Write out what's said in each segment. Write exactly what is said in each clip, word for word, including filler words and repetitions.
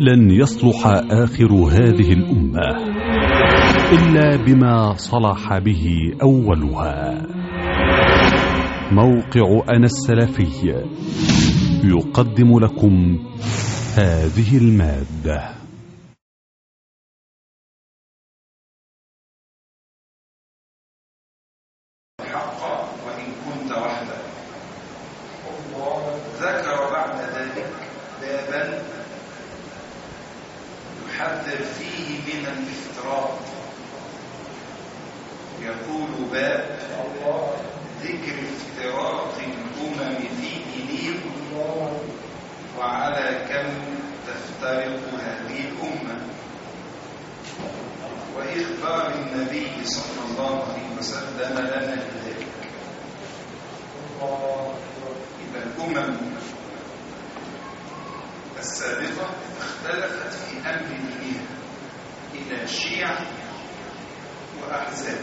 لن يصلح آخر هذه الأمة إلا بما صلح به أولها. موقع أنا السلفي يقدم لكم هذه المادة. الحق وإن كنت وحدك. ذكر بعد ذلك بابا يحذر فيه من الافتراء. يقول باب ذكر افتراق الأمم في دينهم وعلى كم تفترق هذه الأمة، وإخبار النبي صلى الله عليه وسلم لنا بذلك. إذا الأمم السابقة اختلفت في أمر دينها إلى شيع وأحزاب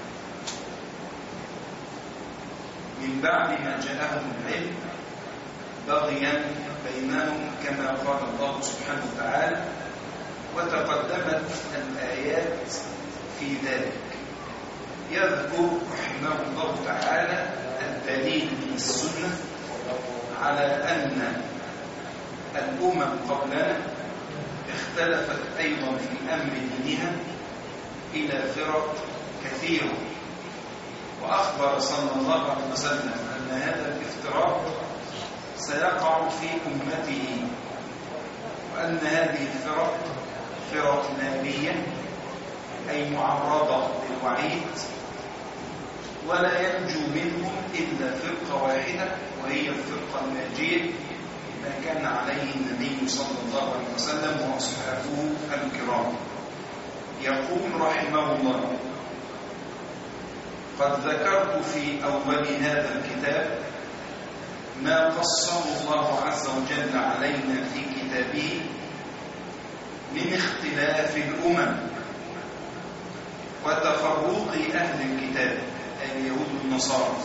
من بعد ما جاءهم العلم بغيا بينهم كما قال الله سبحانه وتعالى، وتقدمت الآيات في ذلك. يذكر رحمه الله تعالى الدليل من السنة على أن الأمم قبلنا اختلفت أيضا في أمر دينها إلى فرق كثيرة، وأخبر صلى الله عليه وسلم أن هذا الافتراق سيقع في أمته، وأن هذه الفرق فرق نارية أي معرضة للوعيد، ولا ينجو منهم إلا فرقة واحدة وهي الفرقة الناجية ما كان عليه النبي صلى الله عليه وسلم وأصحابه الكرام. يقول رحمه الله: قد ذكرت في أول هذا الكتاب ما قصه الله عز وجل علينا في كتابه من اختلاف الأمم وتفرق أهل الكتاب أي اليهود والنصارى،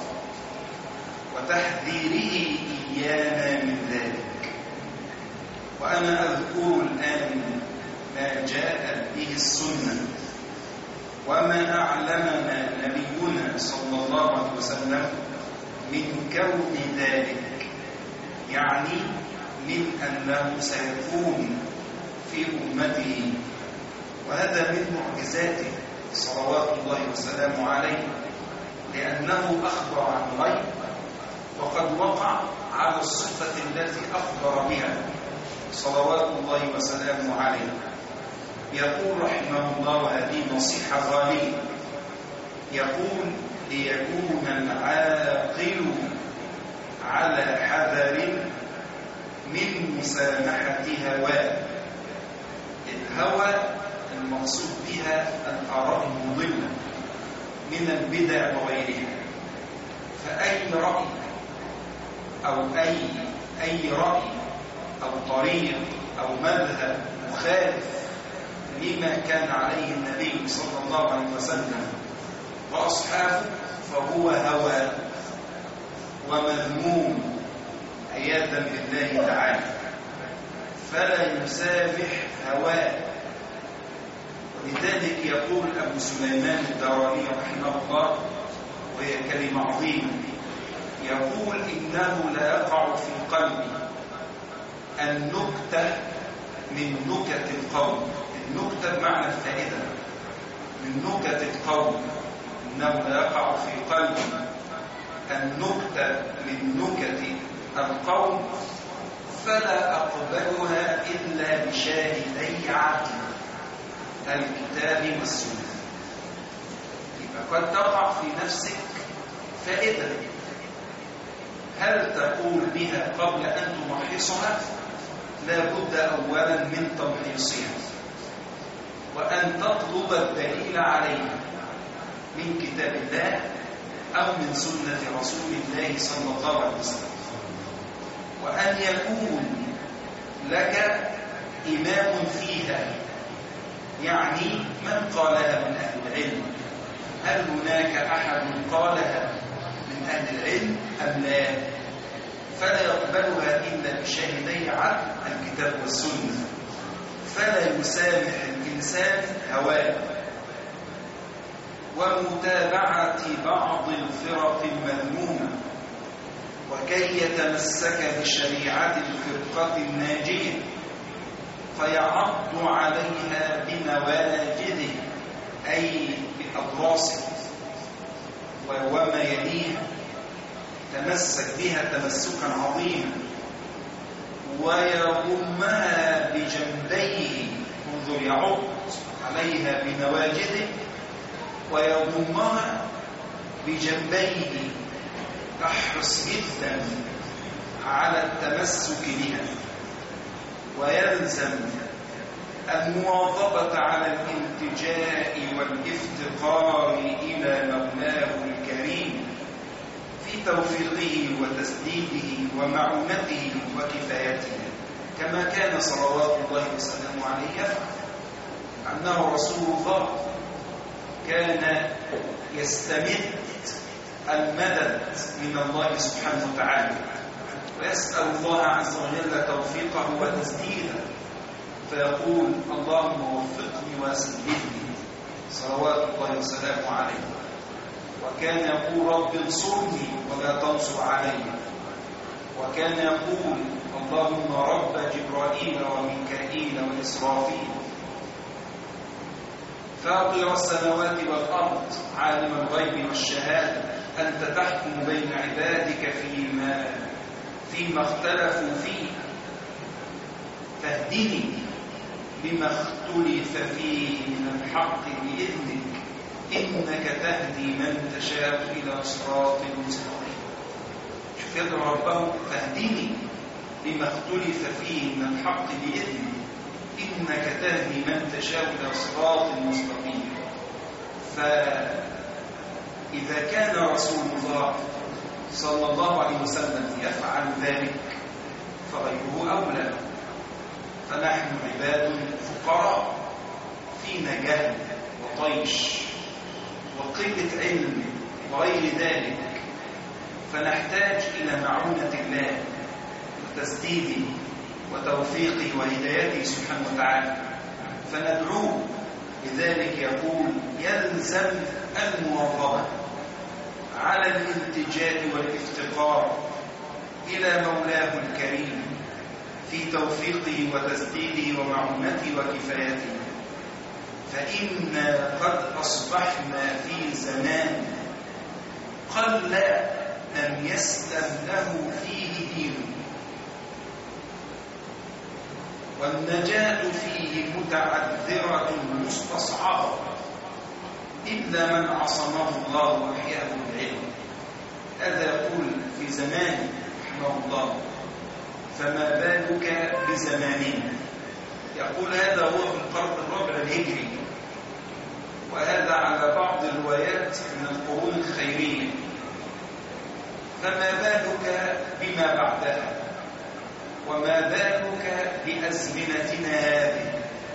وتحذيره إيانا من ذلك. وأنا أذكر الآن ما جاءت به السنة وما أعلمنا نبينا صلى الله عليه وسلم من كون ذلك، يعني من أنه سيكون في أمته، وهذا من معجزاته صلوات الله وسلامه عليه، لأنه أخبر عن غيب وقد وقع على الصفة التي أخبر بها صلوات الله وسلامه عليه. يقول رحمه الله هذه نصيحة غالية، يقول: ليكون العاقل على حذر من مسامحة هواه. الهوى المقصود بها الآراء المضلة من البدع وغيرها، فأي رأي أو أي أي رأي أو طريق أو مذهب مخالف لما كان عليه النبي صلى الله عليه وسلم وأصحابه فهو هوى ومذموم عياذا بالله تعالى، فلا يسامح هواه. ولذلك يقول أبو سليمان الداراني رحمه الله، وهي كلمة عظيمة، يقول: إنه لا يقع في قلبي النكتة من نكت القوم. النكتة بمعنى الفائدة، من نكت القوم. إنه لا يقع في قلبي النكتة من نكت القوم فلا أقبلها إلا بشاهدي عدل الكتاب والسنة. يبقى قد تقع في نفسك فائدة، هل تقول بها قبل أن تمحصها؟ لا بد أولا من تمحيصها، وأن تطلب الدليل عليها من كتاب الله أو من سنة رسول الله صلى الله عليه وسلم، وأن يكون لك إمام فيها، يعني من قالها من أهل العلم. هل هناك أحد قالها من أهل العلم أم لا؟ فلا يقبلها إلا بشاهدي عدل الكتاب والسنة. فلا يسامح الإنسان هواه ومتابعة بعض الفرق المذمومة وكي يتمسك بشريعة الفرقة الناجية فيعض عليها بنواجذه أي بأضراسه وما يليها، تمسك بها تمسكا عظيما ويضمها بجنبيه، انظر يعض عليها بنواجذه ويضمها بجنبيه، تحرص جدا على التمسك بها، ويلزم المواظبة على الالتجاء والافتقار إلى مولاه الكريم في توفيقه وتسديده ومعونته وكفايته، كما كان صلوات الله وسلامه عليه يفعل. أنه رسول الله كان يستمد المدد من الله سبحانه وتعالى ويسأل الله عز وجل توفيقه وتسديده، فيقول اللهم وفقني وسددني صلوات الله وسلامه عليه. وكان يقول رب انصرني ولا تنصر علي. وكان يقول اللهم رب جبرائيل وميكائيل وإسرافيل فاطر السماوات والأرض عالم الغيب والشهادة أنت تحكم بين عبادك فيما فيما اختلفوا فيه فاهدني لما اختلف فيه من الحق بإذنك إنك تهدي من تشاء إلى صراط مستقيم. شوف يدعو ربه فاهدني لما اختلف فيه من الحق بإذنك إنك تهدي من تشاء إلى صراط مستقيم. فإذا كان رسول الله صلى الله عليه وسلم يفعل ذلك فغيره أولى. فنحن عباد فقراء فينا جهل وطيش وقلة علم وغير ذلك، فنحتاج إلى معونة الله وتسديده وتوفيقه وهدايته سبحانه وتعالى، فندعوه. لذلك يقول يلزم المواظبة على الالتجاء والافتقار إلى مولاه الكريم في توفيقه وتسديده ومعونته وكفايته، فإنا قد أصبحنا في زمان قل من يسلم له فيه دينه، والنجاة فيه متعذرة مستصعبة إلا من عصمه الله وأحياه العلم. هذا يقول في زمان رحمه الله، فما بالك بزماننا. يقول هذا هو في القرن الرابع الهجري، وهذا على بعض الروايات من القرون الخيرية، فما بالك بما بعدها، وما بالك بأزمنتنا هذه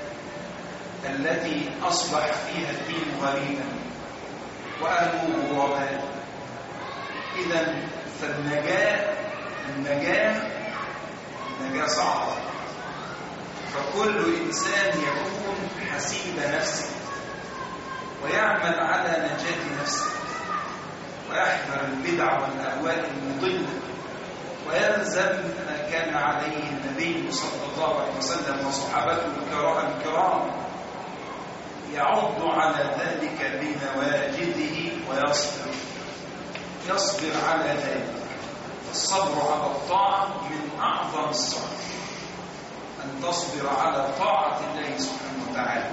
التي أصبح فيها الدين غريبا وأهله غرباء. إذن فالنجاة النجاة النجاة صعبة، فكل إنسان يكون حسيب نفسه ويعمل على نجاة نفسه ويحذر البدع والأهواء المضلة ويلزم ما كان عليه النبي صلى الله عليه وسلم وصحابته الكرام، يعض على ذلك بنواجذه ويصبر يصبر على ذلك. الصبر على الطاعة من أعظم الصبر، أن تصبر على طاعة الله سبحانه وتعالى.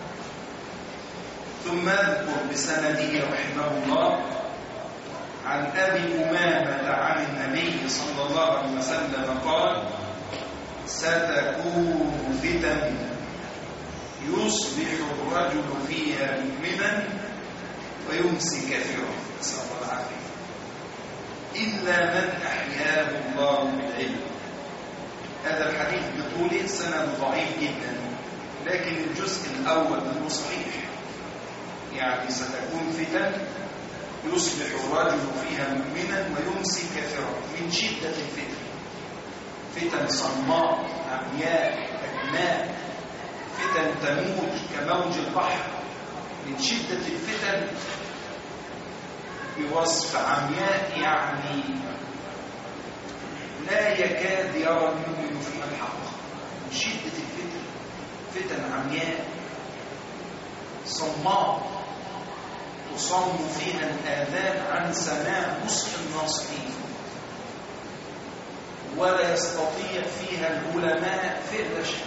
ثم اذكر بسنده رحمه الله عن أبي أمامة عن النبي صلى الله عليه وسلم قال ستكون فتن يصبح الرجل فيها مؤمنا ويمسي كافرا، نسأل الله العافية، إلا من أحياه الله بالعلم. هذا الحديث بطوله سند ضعيف جدا، لكن الجزء الأول منه صحيح. يعني ستكون فتن يصبح الرجل فيها مؤمنا ويمسي كافرا من شدة الفتن، فتن صماء عمياء أجماء الفتن تموج كموج البحر من شدة الفتن بوصف عمياء، يعني لا يكاد يرى المؤمن فيها الحق من شدة الفتن. فتن عمياء صماء تصم فيها الآذان عن سماع نصح الناصحين، ولا يستطيع فيها العلماء فعل شيء.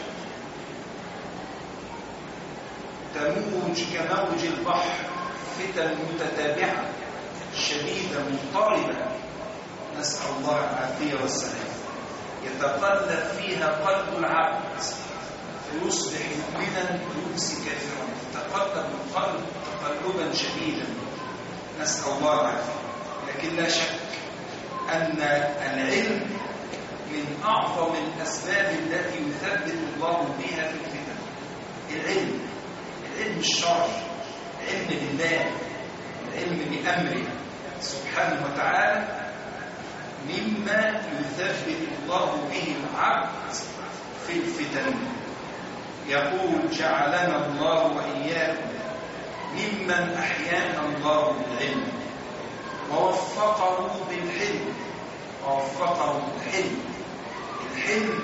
تموج كموج البحر، فتن متتابعة شديدة مضطربة، نسأل الله العافية والسلام. يتقلب فيها قلب العبد فيصبح مؤمنا ويمسي كافرا، يتقلب القلب تقلبا شديدا، نسأل الله العافية. لكن لا شك أن العلم من أعظم الأسباب التي يثبت الله بها في الفتن. العلم العلم الشرعي، العلم بالله، العلم بأمره سبحانه وتعالى، مما يثبت الله به العبد في الفتن. يقول جعلنا الله وإياكم ممن أحيانا الله بالعلم ووفقه بالحلم. ووفقه بالحلم، الحلم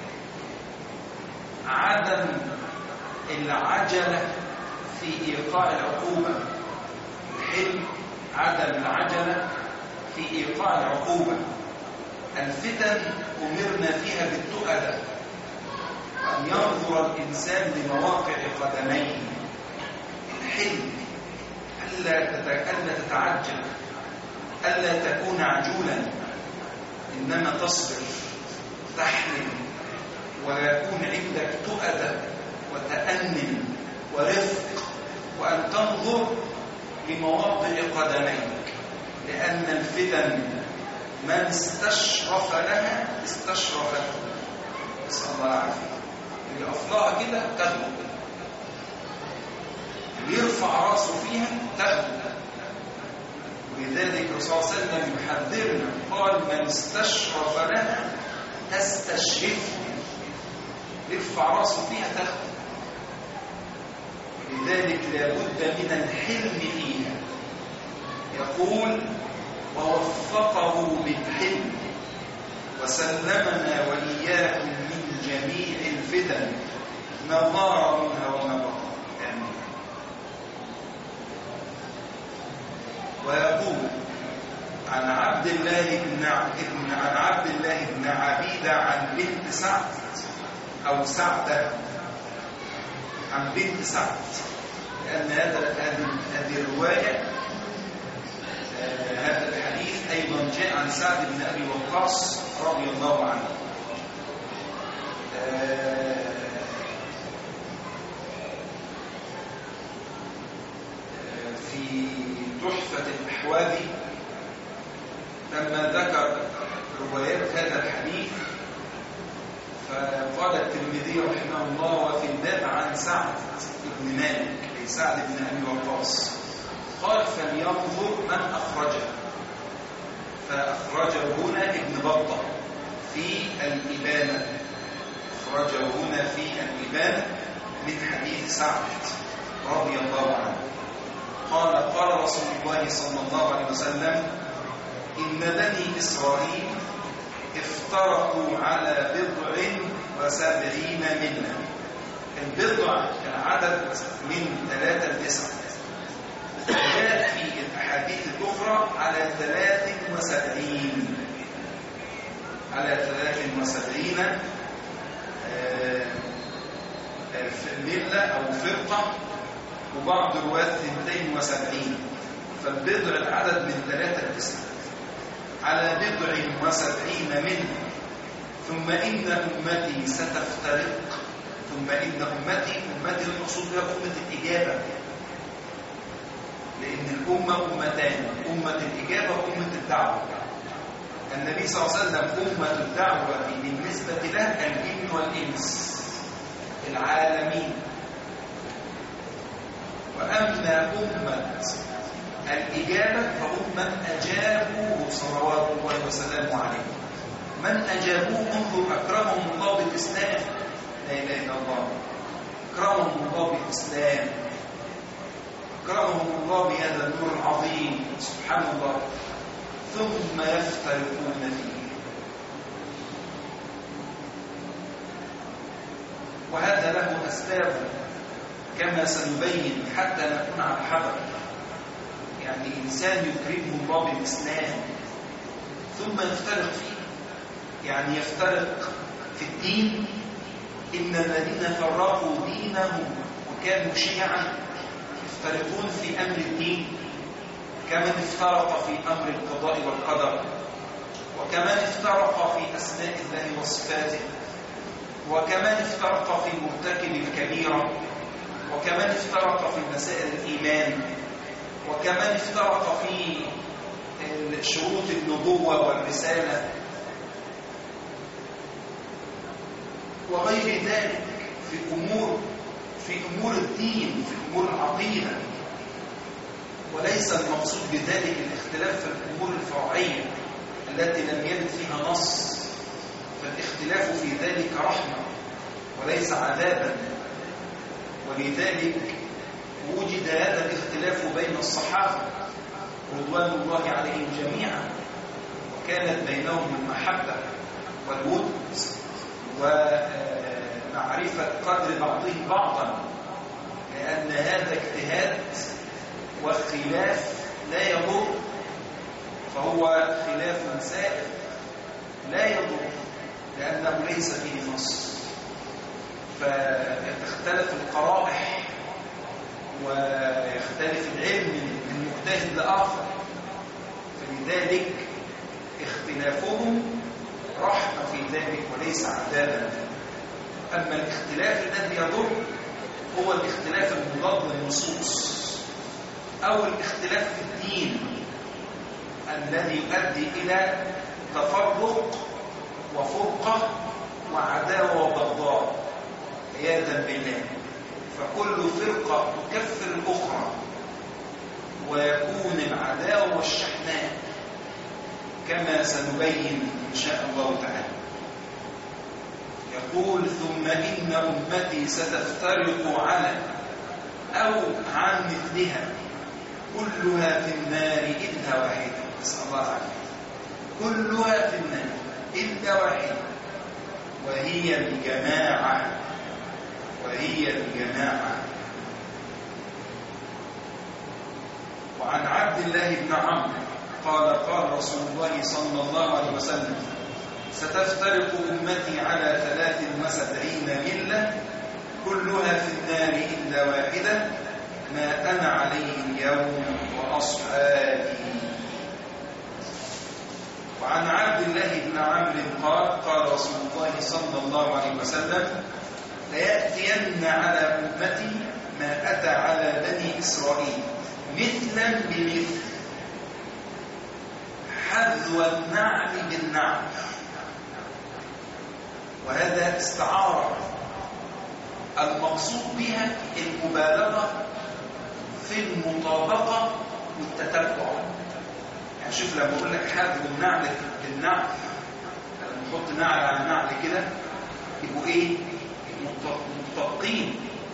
عدم العجلة في إيقاع العقوبة. الحلم عدم العجلة في إيقاع العقوبة. الفتن أمرنا فيها بالتؤدة، أن ينظر الإنسان لمواقع قدميه. الحلم ألا تتعجل، ألا تكون عجولا، إنما تصبر تحلم، ويكون عندك تؤدة وتأنن ورفق، وأن تنظر لمواقع قدميك، لأن الفتن من استشرف لها استشرفته، نسأل الله العافية. اللي أفضلها كده تغلب، اللي يرفع راسه فيها تغلب. ولذلك الرسول صلى الله عليه وسلم يحذرنا، قال من استشرف لها تستشرفه، يرفع راسه فيها تغلب. لذلك لابد من الحلم فيها. يقول ووفقه بالحلم وسلمنا وإياكم من جميع الفتن ما ظهر منها وما بطن. آمين. ويقول عن عبد الله بن عن عبد الله بن عبيدة عن بنت سعد أو سعدة، عن بنت سعد، لأن هذه الرواية هذا الحديث أيضا جاء عن سعد بن أبي وقاص رضي الله عنه. في تحفة الأحوذي لما ذكر روايات هذا الحديث فقال الترمذي رحمه الله وفي الباب عن سعد بن مالك أي سعد بن أبي وقاص، قال فلينظر من أخرجه، فأخرجه هنا ابن بطة في الإبانة، أخرجه هنا في الإبانة من حديث سعد رضي الله عنه. قال قال رسول الله صلى الله عليه وسلم إن بني إسرائيل افترقوا على بضع وسبعين ملة. البضع العدد من ثلاثة لتسعة، جاء في الأحاديث الأخرى على ثلاث وسبعين على ثلاث وسبعين ملة أو فرقة، وبعض رواة اثنتين وسبعين. فالبضع العدد من ثلاثة لتسعة على بضع وسبعين منه. ثم إن أمتي ستفترق، ثم إن أمتي أمتي المقصود بها أمة الإجابة، لأن الأمة أمتان، أمة الإجابة وأمة الدعوة. النبي صلى الله عليه وسلم أمة الدعوة بالنسبة له الجن والإنس العالمين، وأما أمة الإجابة فهم من أجابوا صلوات الله وسلامه عليه. من أجابوه انظر أكرمهم الله بالإسلام، لا إله إلا الله، أكرمهم الله بالإسلام، أكرمهم الله بهذا النور العظيم سبحان الله، ثم يفترقون فيه. وهذا له أسباب كما سنبين حتى نكون على الحذر. يعني إنسان يكرمه الله بالإسلام ثم يفترق فيه، يعني يفترق في الدين. إن الذين فرقوا دينهم وكانوا شيعا يفترقون في أمر الدين، كمن افترق في أمر القضاء والقدر، وكمن افترق في أسماء الله وصفاته، وكمن افترق في مرتكب الكبيرة، وكمن افترق في مسائل الإيمان، وكمن افترق في شروط النبوة والرسالة وغير ذلك في أمور في أمور الدين، في أمور العقيدة. وليس المقصود بذلك الاختلاف في الأمور الفرعية التي لم يرد فيها نص، فالاختلاف في ذلك رحمة وليس عذابا. ولذلك وجد هذا الاختلاف بين الصحابة رضوان الله عليهم جميعا، وكانت بينهم المحبة والود ومعرفة قدر بعضهم بعضا، لأن هذا اجتهاد والخلاف لا يضر، فهو خلاف سائر لا يضر لأنه ليس فيه نص، فتختلف القرائح ويختلف العلم من مجتهد لآخر، فلذلك اختلافهم رحمة في ذلك وليس عذابا. أما الاختلاف الذي يضر هو الاختلاف المضاد للنصوص، أو الاختلاف في الدين الذي يؤدي إلى تفرق وفرقة وعداوة وبغضاء عياذا بالله. فكل فرقة تكفر الأخرى ويكون العداوة والشحناء كما سنبين إن شاء الله تعالى. يقول ثم إن أمتي ستفترق على أو عن مثلها كلها في النار إلا واحدة. نسأل الله العافية. كلها في النار إلا واحدة، وهي الجماعة، وهي الجماعة. وعن عبد الله بن عمرو قال قال رسول الله صلى الله عليه وسلم ستفترق أمتي على ثلاث وسبعين ملة كلها في النار إلا واحدة ما أنا عليه اليوم وأصحابي. وعن عبد الله بن عمرو قال قال رسول الله صلى الله عليه وسلم ليأتين على أمتي ما أتى على بني إسرائيل مثلا بمثل حذو النعل بالنعل. وهذا استعارة المقصود بها المبالغة في المطابقة والتتبع. يعني شوف لما أقول لك حذو النعل بالنعل، لما نحط نعل على نعل كده يبقوا إيه؟ مطابقين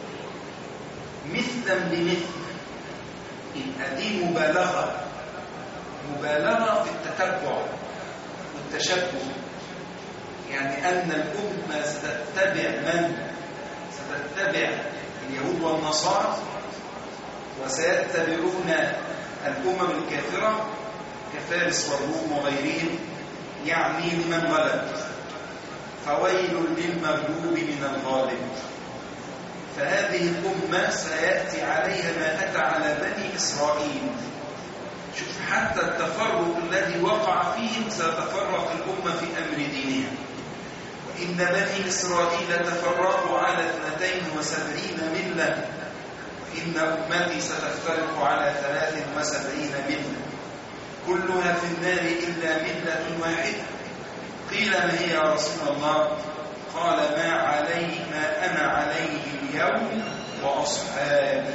مثلا بمثل. يبقى دي مبالغة، مبالغة في التتبع والتشبه. يعني أن الأمة ستتبع من؟ ستتبع اليهود والنصارى، وسيتبعون الأمم الكافرة كفارس والروم وغيرهم، يعني لمن غلب، فويل للمغلوب من الغالب. فهذه الأمة سيأتي عليها ما أتى على بني إسرائيل. شوف حتى التفرق الذي وقع فيهم، ستتفرق الأمة في أمر دينها. وإن بني إسرائيل تفرقوا على اثنتين وسبعين ملة، وإن أمتي ستفترق على ثلاث وسبعين ملة كلها في النار إلا ملة واحدة. قيل ما هي يا رسول الله؟ قال ما علي ما أنا عليه اليوم وأصحابي.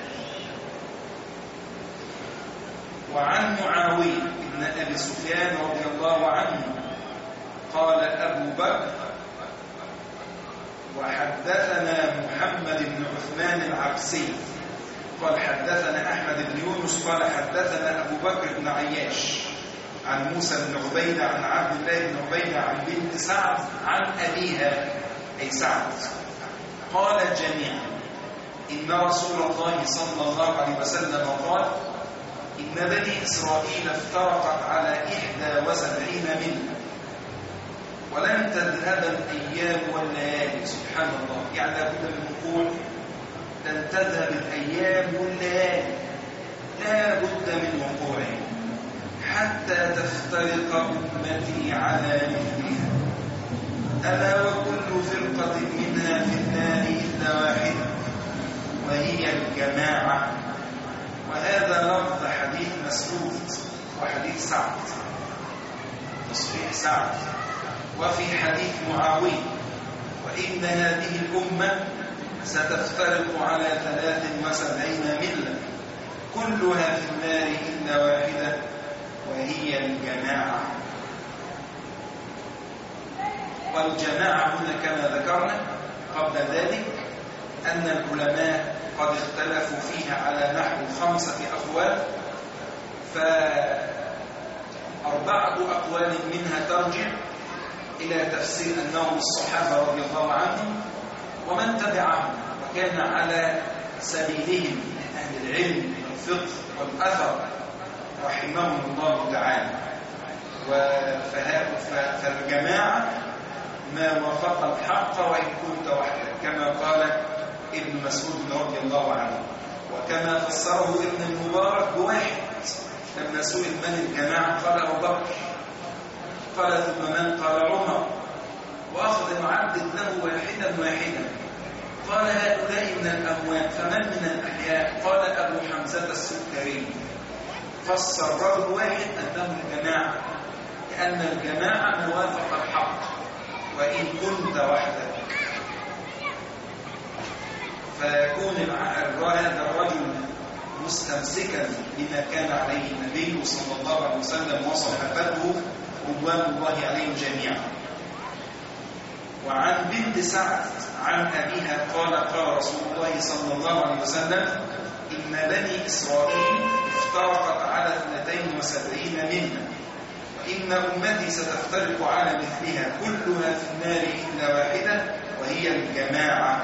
وعن معاوية بن أبي سفيان رضي الله عنه قال أبو بكر وحدثنا محمد بن عثمان العبسي قال حدثنا أحمد بن يونس قال حدثنا أبو بكر بن عياش عن موسى بن عبيدة عن عبد الله بن عبيدة عن بنت سعد عن أبيها أي سعد قال جميعا إن رسول الله صلى الله عليه وسلم قال إن بني إسرائيل افترقت على إحدى وسبعين ملة ولن تذهب الأيام والليالي. سبحان الله، يعني لابد من نقول لن تذهب الأيام والليالي، لا بد من وقوعه حتى تفترق أمتي على مثلها، ألا وكل فرقة منها في النار إلا واحدة وهي الجماعة. وهذا لفظ حديث مسعود وحديث سعد، تصحيح سعد. وفي حديث معاوية وإن هذه الأمة ستفترق على ثلاث وسبعين ملة كلها في النار إلا واحدة وهي الجماعة. والجماعة هنا كما ذكرنا قبل ذلك أن العلماء قد اختلفوا فيها على نحو خمسة أقوال، فأربعة أقوال منها ترجع إلى تفسير أنهم الصحابة رضي الله عنهم ومن تبعهم وكان على سبيلهم من أهل العلم والفقه والأثر رحمهم الله تعالى. فالجماعة ما وافق الحق وإن كنت وحدك كما قال ابن مسعود رضي الله عنه، وكما فسره ابن المبارك بواحد لما سئل من الجماعة قال أبو بكر، قال ثم من قال عمر، وأخذ يعدد له واحدا واحدا قال هؤلاء من الأموات فمن من الأحياء قال أبو حمزة السكري. فسر رجل واحد أنه الجماعة لأن الجماعة موافق الحق وإن كنت وحدك، فيكون هذا الرجل مستمسكا بما كان عليه النبي صلى الله عليه وسلم وصحابته رضوان الله عليهم جميعا. وعن بنت سعد عن أبيها قال قال رسول الله صلى الله عليه وسلم إن بني إسرائيل افترقت على اثنتين وسبعين ملة وإن أمتي ستفترق على مثلها كلها في النار إلا واحدة وهي الجماعة.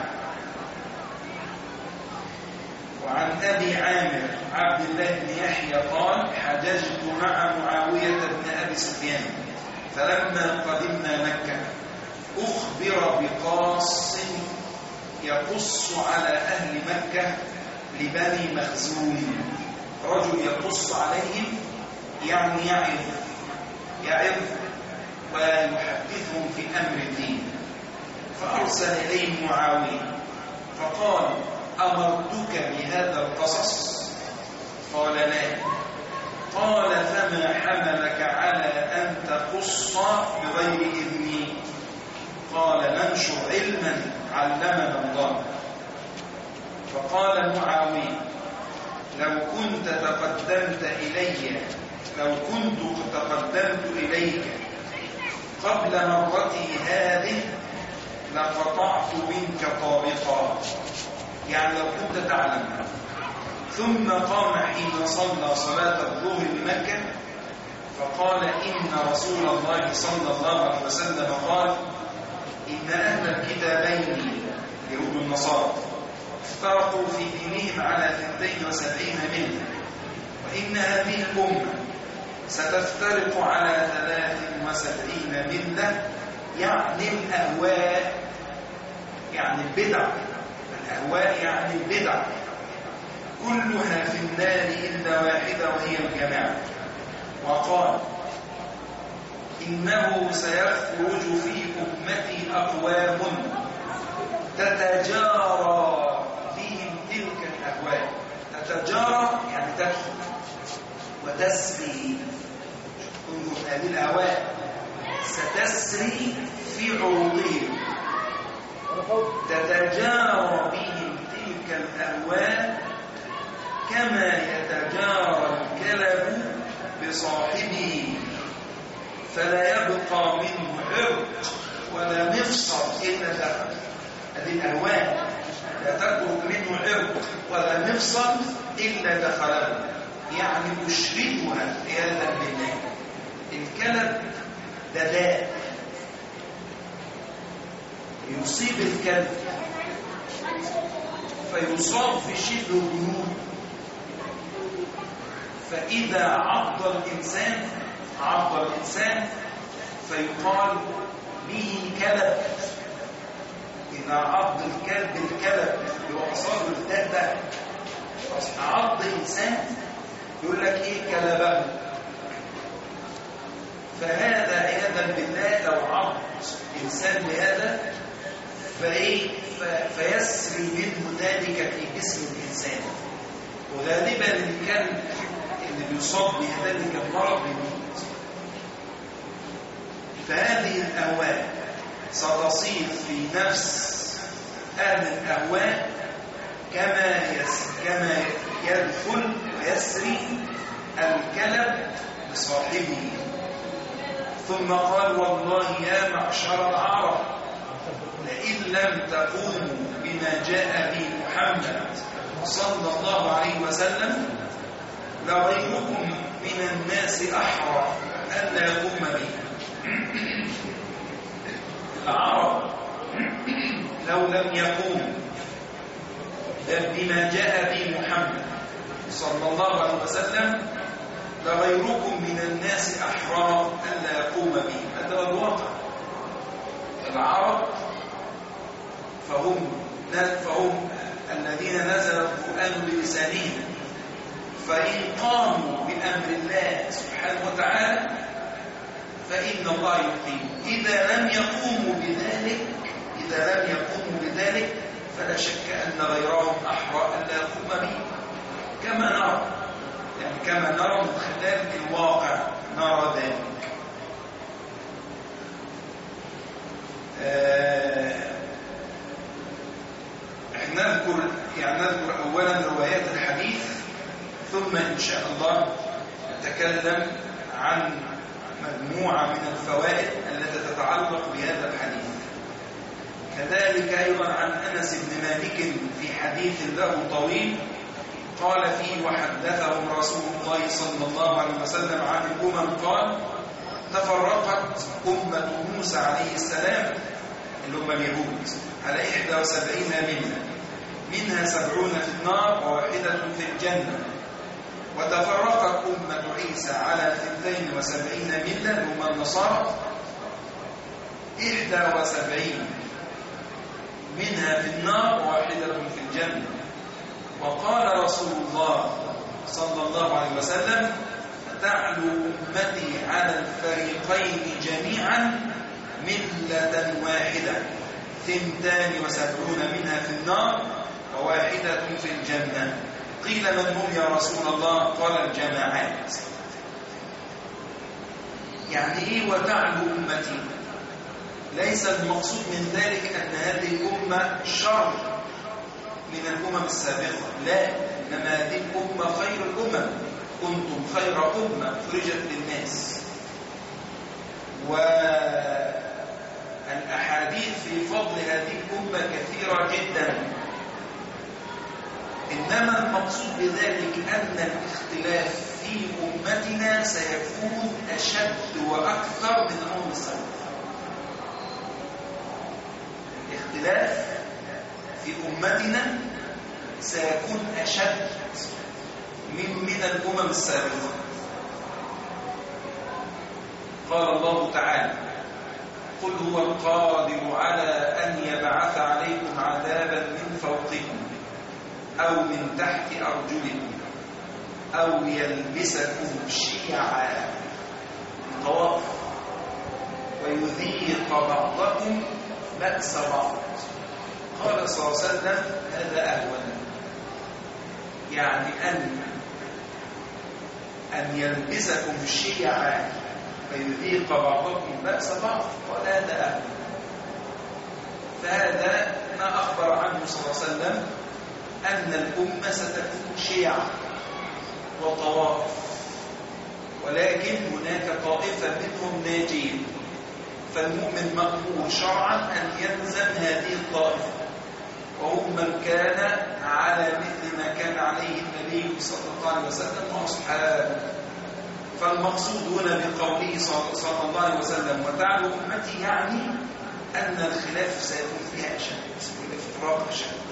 وعن أبي عامر عبد الله بن يحيى قال حججت مع معاوية بن أبي سفيان فلما قدمنا مكة أخبر بقاص يقص على أهل مكة لبني مخزوم، رجل يقص عليهم يعني يعظ يعظ ويحدثهم في أمر الدين. فأرسل إليه معاوية فقال أمرتك بهذا القصص؟ قال لا. قال فما حملك على أن تقص بغير إذني؟ قال ننشر علما علمنا الله. فقال معاوية لو كنت تقدمت إلي لو كنت تقدمت إليك قبل مرتي هذه لقطعت منك طابقا، يعني لو كنت تعلم. ثم قام حين صلى صلاة الظهر بمكة فقال إن رسول الله صلى الله عليه وسلم قال إن أهل الكتابين يهود النصارى افترقوا في دينهم على اثنتين وسبعين ملة وإن هذه الأمة ستفترق على ثلاث وسبعين ملة، يعني الأهواء يعني البدع، الأهواء يعني البدع كلها في النار إلا واحدة وهي الجماعة. وقال إنه سيخرج في أمتي أقوام تتجارى بهم تلك الأهواء. تتجارى يعني تدخل وتسري، انظر هذه الأهواء ستسري في عروضهم، تتجارى بهم تلك الأهواء كما يتجارى الكلب بصاحبه فلا يبقى منه عرق ولا مفصل إلا دخل. هذه الأهواء لا تترك منه عرق ولا مفصل إلا دخله، يعني أشردها عياذا بالله. الكلب ده داء يصيب الكلب فيصاب في شبه الجنون، فإذا عض الإنسان عض الإنسان فيقال به كلب. إذا عض الكلب الكلب بوصال الداء ده عض إنسان يقول لك إيه كلبه. فهذا عياذا بالله لو عض إنسان بهذا فإيه فيسري منه ذلك في جسم الإنسان، وغالبا الكلب اللي بيصاب بذلك المرض بيموت. فهذه الأهواء ستصير في نفس أهل الأهواء كما يس كما يدخل ويسري الكلب لصاحبه. ثم قال والله يا معشر العرب لئن لم تقوموا بما جاء به محمد صلى الله عليه وسلم لغيركم من الناس أحرى ألا يقوم به. العرب لو لم يقوموا بما جاء به محمد صلى الله عليه وسلم لغيركم من الناس أحرى ألا يقوم به. هذا هو الواقع. العرب فهم فهم الذين نزل القرآن بلسانهم، فإن قاموا بأمر الله سبحانه وتعالى فإن الله يقيم. إذا لم يقوموا بذلك إذا لم يقوموا بذلك فلا شك أن غيرهم أحرى أن لا يقوم به. كما نرى يعني كما نرى من خلال الواقع نرى ذلك. آه احنا نذكر يعني نذكر أولا روايات الحديث، ثم إن شاء الله نتكلم عن مجموعة من الفوائد التي تتعلق بهذا الحديث. كذلك أيضا عن أنس بن مالك في حديث له طويل قال فيه وحدثهم رسول الله صلى الله عليه وسلم عن الأمم قال تفرقت أمة موسى عليه السلام اللي هم اليهود على إحدى وسبعين ملة، منها سبعون في النار وواحدة في الجنة. وتفرقت أمة عيسى على اثنتين وسبعين ملة هم النصارى، إحدى وسبعين منها في النار وواحدة في الجنة. وقال رسول الله صلى الله عليه وسلم تعلو أمتي على الفريقين جميعا ملة واحدة، ثنتان وسبعون منها في النار وواحدة في الجنة. قيل من هم يا رسول الله؟ قال الجماعات. يعني إيه وتعلو أمتي؟ ليس المقصود من ذلك أن هذه الأمة شر من الأمم السابقة، لا، إنما هذه الأمة خير الأمم، كنتم خير أمة أخرجت للناس. والأحاديث في فضل هذه الأمة كثيرة جدا، إنما المقصود بذلك أن الاختلاف في أمتنا سيكون أشد وأكثر من الأمم السابقة. الاختلاف في أمتنا سيكون أشد من من الأمم السابقة. قال الله تعالى قل هو القادر على أن يبعث عليكم عذابا من فوقكم أو من تحت أرجلكم أو يلبسكم شيعا طواف ويذيق بعضكم بأس بعض. قال صلى الله عليه وسلم هذا أهون، يعني أن أن يلبسكم شيعا فيذيق بعضكم بأس بعض، قال هذا أهون. فهذا ما أخبر عنه صلى الله عليه وسلم أن الأمة ستكون شيعا وطواف، ولكن هناك طائفة منهم ناجين، فالمؤمن مأمور شرعا أن يلزم هذه الطائفة وهم من كان على مثل ما كان عليه النبي صلى الله عليه وسلم وأصحابه. فالمقصود هنا بقوله صلى الله عليه وسلم وتعلو أمتي، يعني أن الخلاف سيكون فيها أشد والافتراق أشد.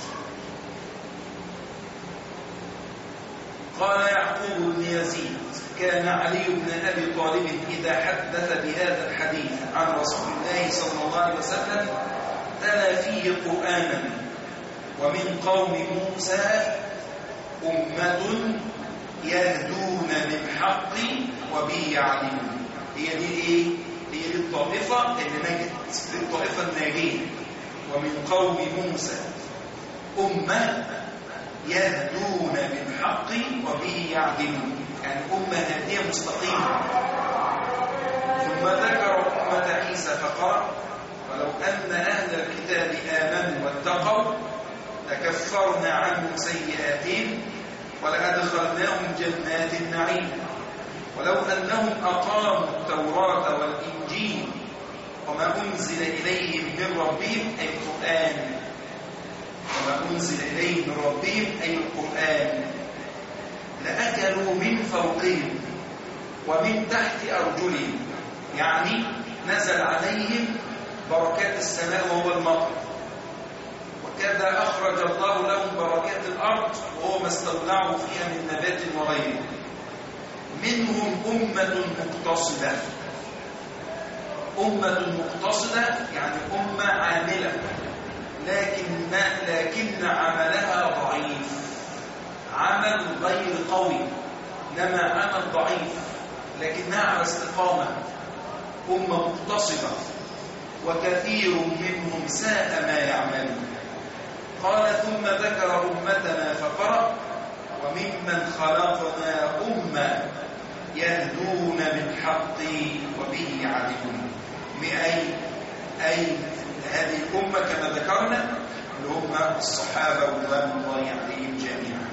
قال يعقوب بن يزيد كان علي بن أبي طالب إذا حدث بهذا الحديث عن رسول الله صلى الله عليه وسلم تلا فيه قرآنا: ومن قوم موسى أمة يهدون بالحق وبه يعدلون. هي دي ايه؟ هي دي الطائفة اللي نجت، دي الطائفة الناجية. ومن قوم موسى أمة يهدون بالحق وبه يعدلون، يعني أمة هادية مستقيمة. ثم ذكر أمة عيسى فقال: ولو أن أهل الكتاب آمنوا واتقوا لكفرنا عنهم سيئاتهم ولأدخلناهم جنات النعيم ولو أنهم أقاموا التوراة والإنجيل وما أنزل إليهم من ربهم أي القرآن وما أنزل إليهم من ربهم أي القرآن لأكلوا من فوقهم ومن تحت أرجلهم، يعني نزل عليهم بركات السماء وهو المطر. وكذا أخرج الله لهم بركات الأرض وهو ما استودعوا فيها من نبات وغيره. منهم أمة مقتصدة. أمة مقتصدة يعني أمة عاملة لكن لكن عملها ضعيف، عمل غير قوي، إنما عمل ضعيف لكنها على استقامة. أمة مقتصدة وكثير منهم ساء ما يعملون. قال ثم ذكر أمتنا فقرأ: وممن خلقنا أمة يهدون بالحق وبه يعدلون. أي أي هذه الأمة كما ذكرنا اللي هم الصحابة رضوان الله عليهم جميعا.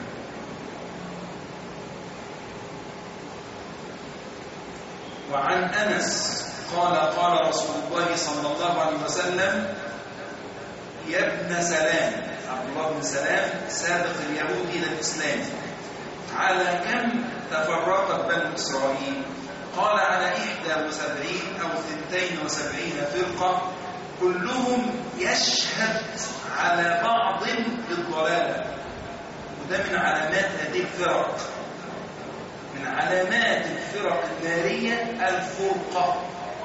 وعن أنس قال قال رسول الله صلى الله عليه وسلم: يا ابن سلام، عبد الله بن سلام سابق اليهود إلى الإسلام، على كم تفرقت بنو إسرائيل؟ قال: على إحدى وسبعين أو ثنتين وسبعين فرقة كلهم يشهد على بعض بالضلالة. وده من علامات هذه الفرق، من علامات الفرق النارية الفرقة.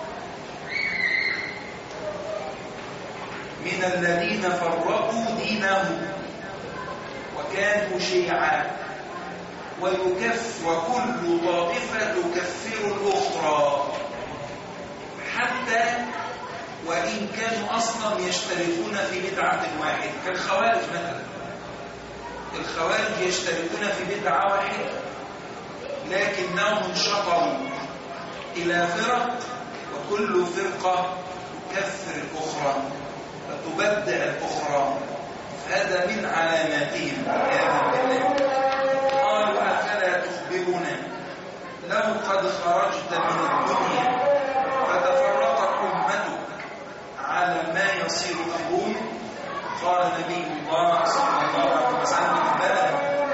من الذين فرقوا دينهم وكانوا شيعا ويكف وكل طائفة تكفر الأخرى، حتى وإن كانوا أصلا يشتركون في بدعة واحدة كالخوارج مثلا. الخوارج يشتركون في بدعة واحدة لكنهم انشطروا إلى فرق وكل فرقة تكفر الأخرى وتبدع الأخرى. هذا من علاماتهم عياذا بالله. قالوا: أفلا تخبرنا لو قد خرجت من الدنيا فتفرقت أمتك على ما يصير القوم؟ قال نبي الله صلى الله عليه وسلم: بلى،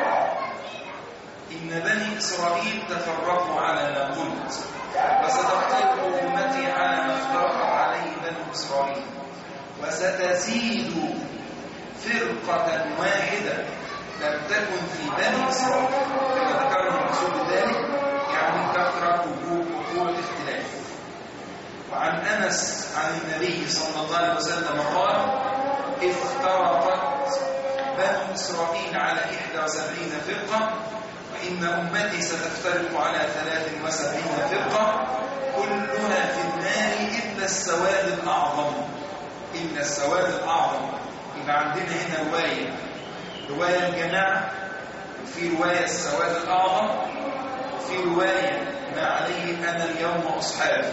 إن بني إسرائيل تفرقوا على ما قلت، وستفترق أمتي على ما افترقت عليه بنو إسرائيل، وستزيد فرقة واحدة لم تكن في بني إسرائيل. كما ذكرنا المقصود ذلك يعني كثرة وقوع الاختلاف. وعن أنس عن النبي صلى الله عليه وسلم قال: افترقت بنو إسرائيل على إحدى وسبعين فرقة، وإن أمتي ستفترق على ثلاث وسبعين فرقة، كلها في النار إلا السواد الأعظم. إلا السواد الأعظم. يبقى عندنا هنا رواية رواية الجماعة، وفي رواية السواد الأعظم، وفي رواية ما عليه أنا اليوم أصحابي.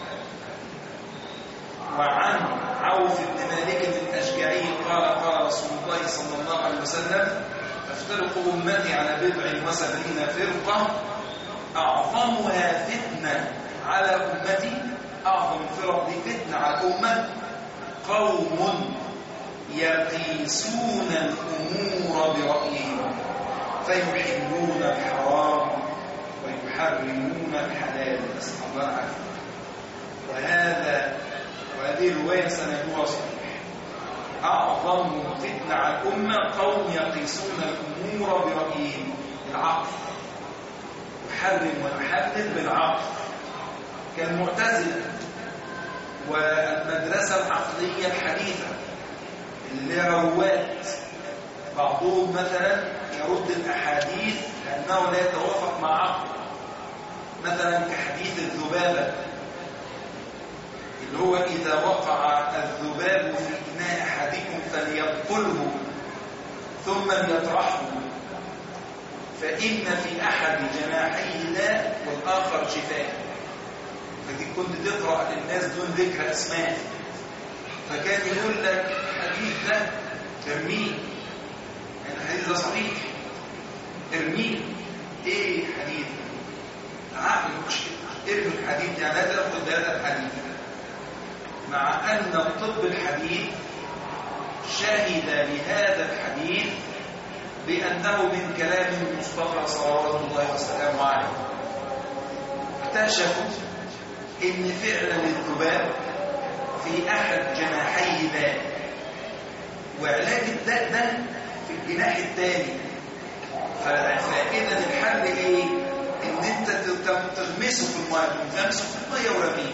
وعن عوف بن مالك الأشجعي قال قال رسول الله صلى الله عليه وسلم: تفترق أمتي على بضع وسبعين فرقة، أعظمها فتنة على أمتي. أعظم فرق دي فتنة على أمة: قوم يقيسون الأمور برأيهم فيحلون الحرام ويحرمون الحلال، نسأل الله العافية. وهذا وهذه الرواية سندها صحيح. أعظم فتنة على الأمة قوم يقيسون الأمور برأيهم، بالعقل، يحرم ويحلل بالعقل، كالمعتزلة والمدرسة العقلية الحديثة اللي روات بعضهم مثلا يرد الأحاديث لأنه لا يتوافق مع عقل، مثلا كحديث الذبابة اللي هو إذا وقع الذباب في إناء أحدكم فليقتله ثم ليطرحه فإن في أحد جناحيه داء والآخر شفاء. فدي كنت تقرأ للناس دون ذكر أسماء، فكان يقول لك الحديث ده ارميه، يعني الحديث ده صحيح ارميه. ايه حديث عقل مشكلة، ارمي الحديث، يعني لا تأخذ هذا الحديث، مع أن الطب الحديث شهد لهذا الحديث بأنه من كلام المصطفى صلوات الله وسلامه عليه. اكتشفوا ان فعلا الذباب في احد جناحي داء، وعلاج الداء ده في الجناح الثاني. فاذا الحل ايه؟ ان انت تغمسه في الميه، تغمسه في الميه ورميه،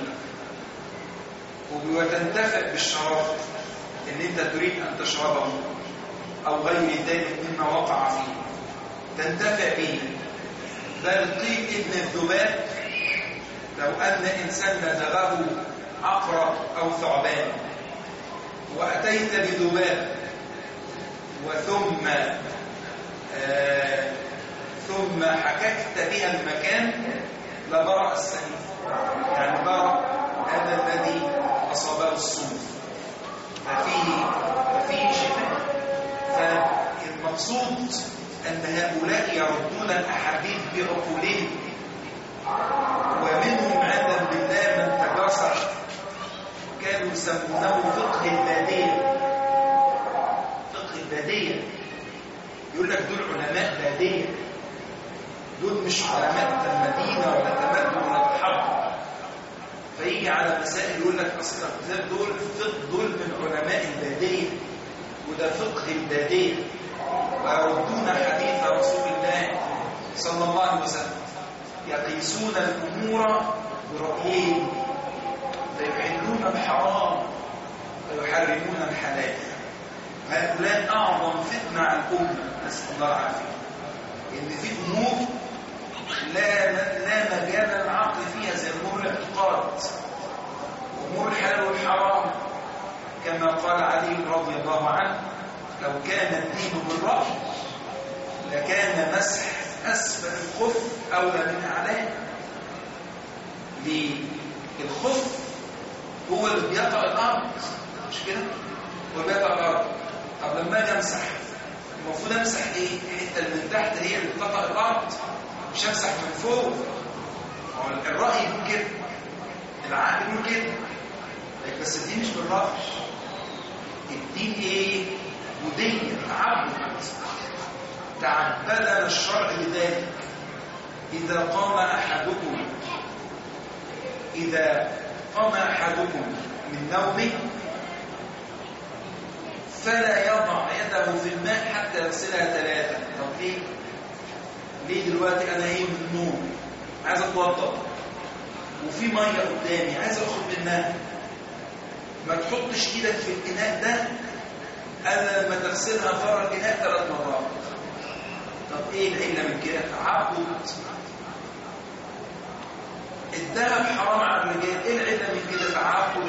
وتنتفع بالشراب ان انت تريد ان تشربه او غير ذلك مما وقع فيه، تنتفع به. بل قيل ابن الذباب لو ان انسان لدغه عقرب او ثعبان واتيت بذباب وثم آه ثم حككت بها المكان لبرأ السليم، يعني برأ هذا الذي اصابه السوء، ففيه ففيه شفاء. فالمقصود ان هؤلاء يردون الاحاديث بعقولهم، ومنهم عياذا بالله من تجاسر، كانوا يسمونه فقه الباديه. فقه الباديه يقول لك دول علماء باديه، دول مش علماء المدينه ولا تمدن ولا تحضر. فيجي على مسائل يقول لك اصل دول دول من علماء الباديه، وده فقه الباديه، ويردون حديث رسول الله صلى الله عليه وسلم. يقيسون الامور برأيهم فيحلون الحرام ويحرمون الحلال. هؤلاء اعظم فتنه على الامه، نسال الله العافيه. ان في امور لا لا مجال للعقل فيها، زي امور الاعتقاد وامور الحلال والحرام، كما قال علي رضي الله عنه: لو كان الدين بالرأي لكان مسح أسفل الخف أولى من أعلاه. ليه؟ الخف هو اللي بيقع الأرض، مش كده؟ هو اللي بيقع الأرض. طب لما أجي أمسح، المفروض أمسح إيه؟ الحتة اللي من تحت هي اللي بتقع الأرض، مش أمسح من فوق. الرأي يقول كده، العقل يقول كده، بس الدين مش بالرأي. الدين إيه؟ ودية، تعبد. تعبدنا الشرع بذلك. إذا قام أحدكم إذا قام أحدكم من نومه فلا يضع يده في الماء حتى يغسلها ثلاثة. طب ليه؟ ليه دلوقتي أنا إيه من النوم عايز أتوضأ وفي مية قدامي عايز أخرج منها، ما تحطش إيدك في الإناء ده أنا لما تغسلها فرق الإناء ثلاث مرات. طب إيه العلة من كده؟ تعبد. الذهب حرام على الرجال، إيه العلة من كده؟ تعبد.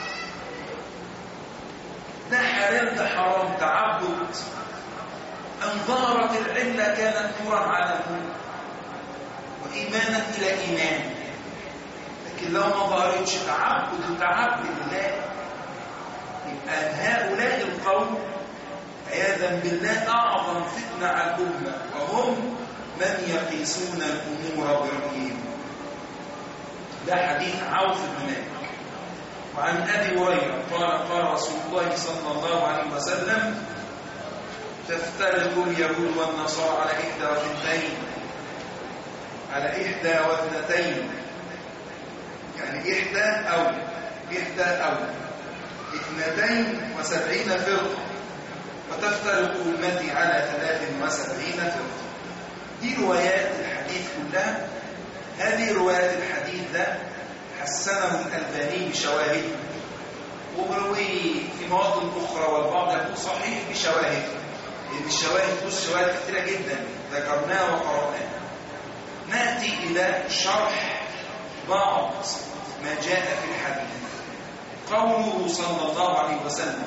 ده حلال ده حرام، تعبد. أن ظهرت العلة كانت نورا على نور وإيمانا إلى إيمان، لكن لو ما ظهرتش تعبد تعبد الله. يبقى هؤلاء القوم عياذا بالله أعظم فتنة على الأمة، وهم من يقيسون الأمور برأيهم. ده حديث عوف بن مالك وعن أبي هريرة قال قال رسول الله صلى الله عليه وسلم تفترق اليهود والنصارى على إحدى واثنتين على إحدى واثنتين يعني إحدى أو إحدى أو اثنتين وسبعين فرقة وتفترق أمتي على ثلاث وسبعين فرقة. دي روايات الحديث كلها. هذه روايات الحديث ده حسنه الألباني بشواهد، وبروي في مواطن أخرى والبعض يقول صحيح بشواهد، لأن الشواهد توس شواهد كثيرة جدا ذكرناها وقرأناها. نأتي إلى شرح بعض ما جاء في الحديث. قوله صلى الله عليه وسلم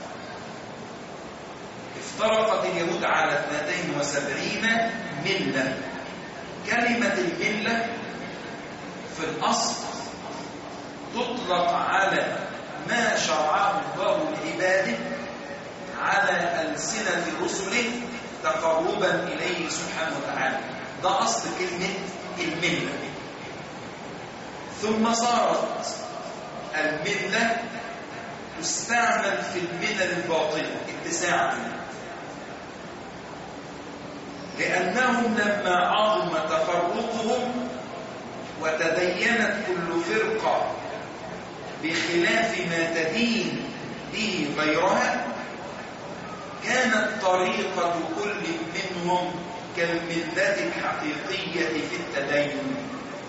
افترقت اليهود على اثنتين وسبعين ملة. كلمة الملة في الأصل تطلق على ما شرعه الله لعباده على ألسنة رسله تقربا إليه سبحانه وتعالى. ده أصل كلمة الملة. ثم صارت الملة تستعمل في الملل الباطلة اتساعا، لأنهم لما عظم تفرقهم وتدينت كل فرقة بخلاف ما تدين به غيرها كانت طريقة كل منهم كالملة الحقيقية في التدين،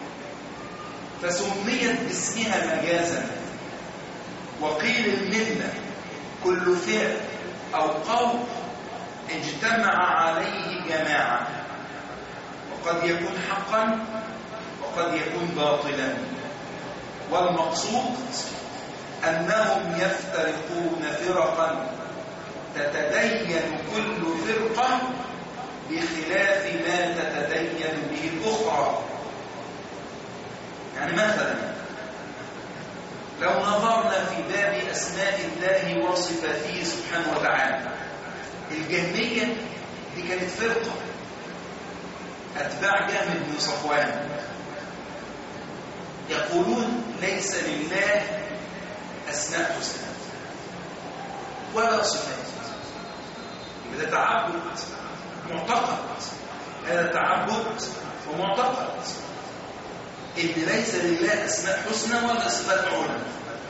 فسميت باسمها مجازا. وقيل الملة كل فعل أو قول اجتمع عليه جماعة، وقد يكون حقا وقد يكون باطلا، والمقصود أنهم يفترقون فرقا تتدين كل فرقة بخلاف ما تتدين به الأخرى. يعني مثلا لو نظرنا في باب أسماء الله وصفاته سبحانه وتعالى، الجهمية دي كانت فرقة أتباع جهم بن صفوان يقولون ليس لله أسماء حسنى ولا صفات. هذا تعبد معتقد، هذا تعبد ومعتقد إن ليس لله أسماء حسنى ولا صفات علا.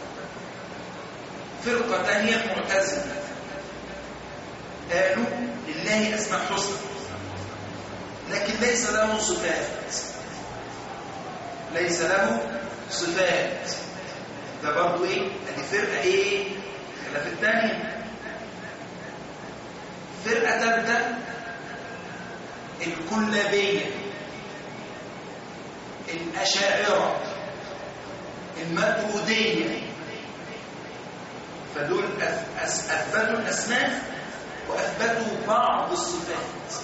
فرقة ثانية معتزلة قالوا لله أسماء حسنى لكن ليس له صفات، ليس له صفات. ده برضو ايه؟ ادي فرقة ايه؟ خلاف الثانية. فرقة ثالثة الكلابية، الأشاعرة، الماتريدية. فدول أثبتوا الأسماء وأثبتوا بعض الصفات.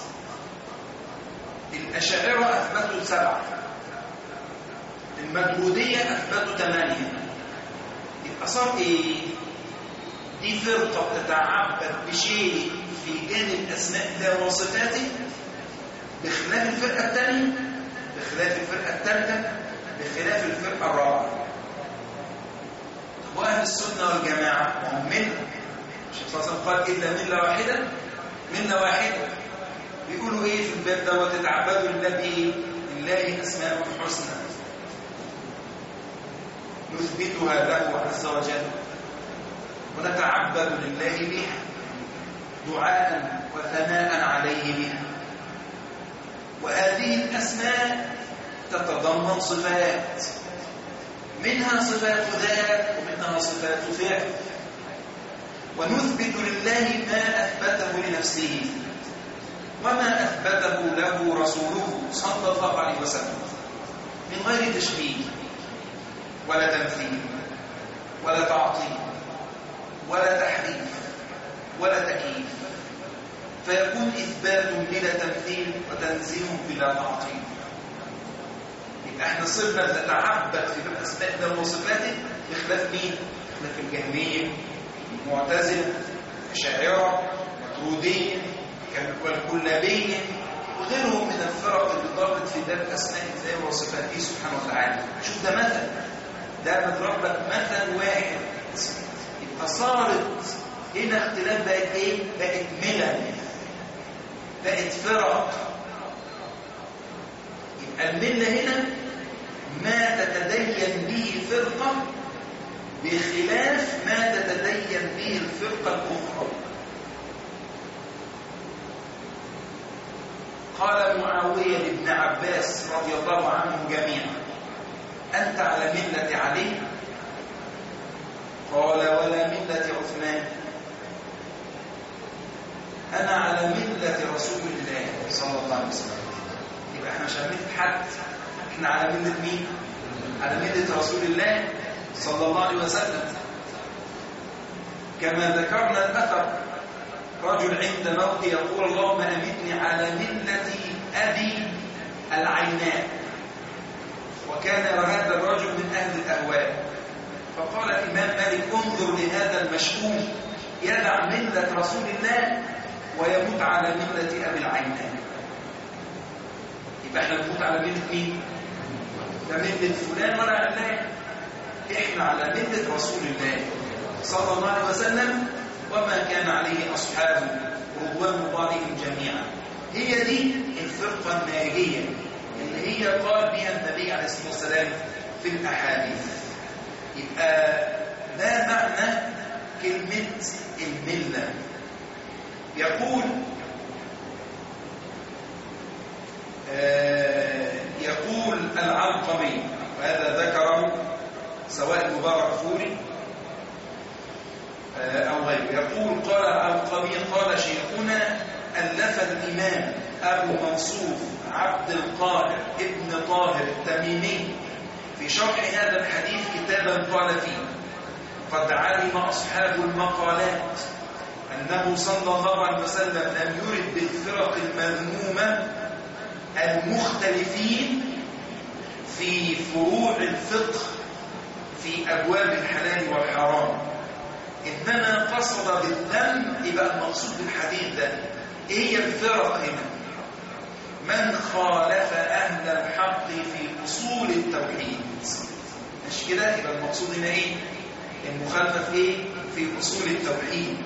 الأشاعرة أثبتوا سبعة، الماتريدية أثبتوا ثمانية. يبقى صار إيه؟ دي فرقة تتعبد بشيء في جانب أسماء الله وصفاته بخلاف الفرقة الثانية، بخلاف الفرقة الثالثة، بخلاف الفرقة الرابعة. وأهل السنة والجماعة وهم ملة، الشيخ صلى الله عليه وسلم قال إلا ملة واحدة، ملة واحدة. بيقولوا إيه في الباب ده؟ وتتعبدوا لله بإيه؟ لله أسماء حسنى نثبتها له عز وجل ونتعبد لله بها دعاء وثناء عليه بها. وهذه الأسماء تتضمن صفات، منها صفات ذات ومنها صفات فعل. ونثبت لله ما أثبته لنفسه وما أثبته له رسوله صلى الله عليه وسلم من غير تشبيه ولا تمثيل ولا تعطيل ولا تحريف ولا تكييف، فيكون إثبات بلا تمثيل وتنزيه بلا تعطيل. يبقى احنا صرنا نتعبد في باب أسماء الله وصفاته بخلاف مين؟ بخلاف الجهمية، المعتزلة، الأشاعرة، الماتريدية، والكلابية وغيرهم من الفرق اللي ضربت في باب أسماء الله وصفاته سبحانه وتعالى. شوف ده مثل ده مضرب لك مثل واحد. يبقى صارت هنا اختلاف، بقت ايه؟ بقت ملل، بقت فرق. يبقى الملة هنا ما تتدين به فرقة بخلاف ما تتدين به الفرقة الأخرى. قال معاوية لابن عباس رضي الله عنهم جميعا: أنت على ملة علي؟ قال: ولا ملة عثمان. أنا على ملة رسول الله صلى الله عليه وسلم. يبقى احنا مش على ملة حد، احنا على ملة مين؟ على ملة رسول الله صلى الله عليه وسلم. كما ذكرنا الأثر، رجل عند موته يقول: اللهم أمتني على ملة أبي العيناء. وكان هذا الرجل من أهل الأهواء. فقال الإمام مالك: انظر لهذا المشؤوم يدع ملة رسول الله ويموت على ملة أبي العيناء. يبقى احنا نموت على ملة مين؟ لا ملة فلان ولا علان، احنا على ملة رسول الله صلى الله عليه وسلم وما كان عليه أصحابه رضوان الله جميعا. هي دي الفرقة الناجية اللي هي قال بها النبي عليه الصلاة والسلام في الأحاديث. يبقى ده معنى كلمة الملة. يقول آه يقول العلقمي، وهذا ذكره سواء المبارك فوري آه أو غيره، يقول: قال العلقمي قال شيخنا ألف الإمام أبو منصور عبد القادر ابن طاهر التميمي في شرح هذا الحديث كتابا قال فيه: قد علم أصحاب المقالات أنه صلى الله عليه وسلم لم يرد بالفرق المذمومة المختلفين في فروع الفقه في أبواب الحلال والحرام، إنما قصد بالذم. يبقى المقصود بالحديث ده إيه هي الفرق هنا؟ من خالف أهل الحق في أصول التوحيد. مش كده؟ يبقى المقصود هنا إيه؟ المخالفة في إيه؟ في أصول التوحيد،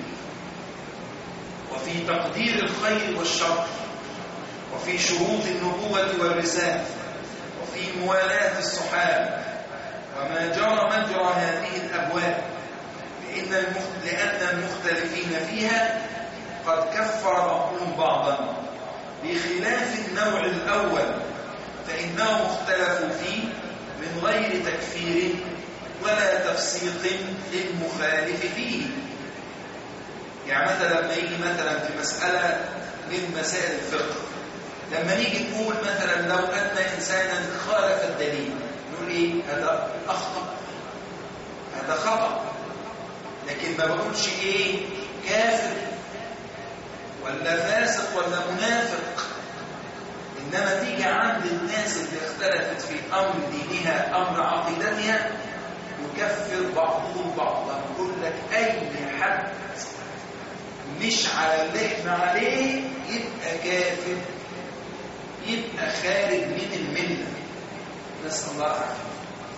وفي تقدير الخير والشر، وفي شروط النبوة والرسالة، وفي موالاة الصحابة، وما جرى مجرى هذه الأبواب، لأن المختلفين فيها قد كفر بعضهم بعضا، بخلاف النوع الأول فإنهم اختلفوا فيه من غير تكفير ولا تفسيق للمخالف فيه. يعني مثلا لما يجي مثلا في مسألة من مسائل الفقه، لما نيجي نقول مثلا لو أن إنسانا خالف الدليل، نقول إيه؟ هذا أخطأ، هذا خطأ. لكن ما بقولش إيه؟ كافر ولا فاسق ولا منافق. إنما تيجي عند الناس اللي اختلفت في أمر دينها أمر عقيدتها يكفر بعضهم بعضا. يقول لك أي حد مش على اللي احنا عليه يبقى كافر، يبقى خارج من الملة، نسأل الله العافية.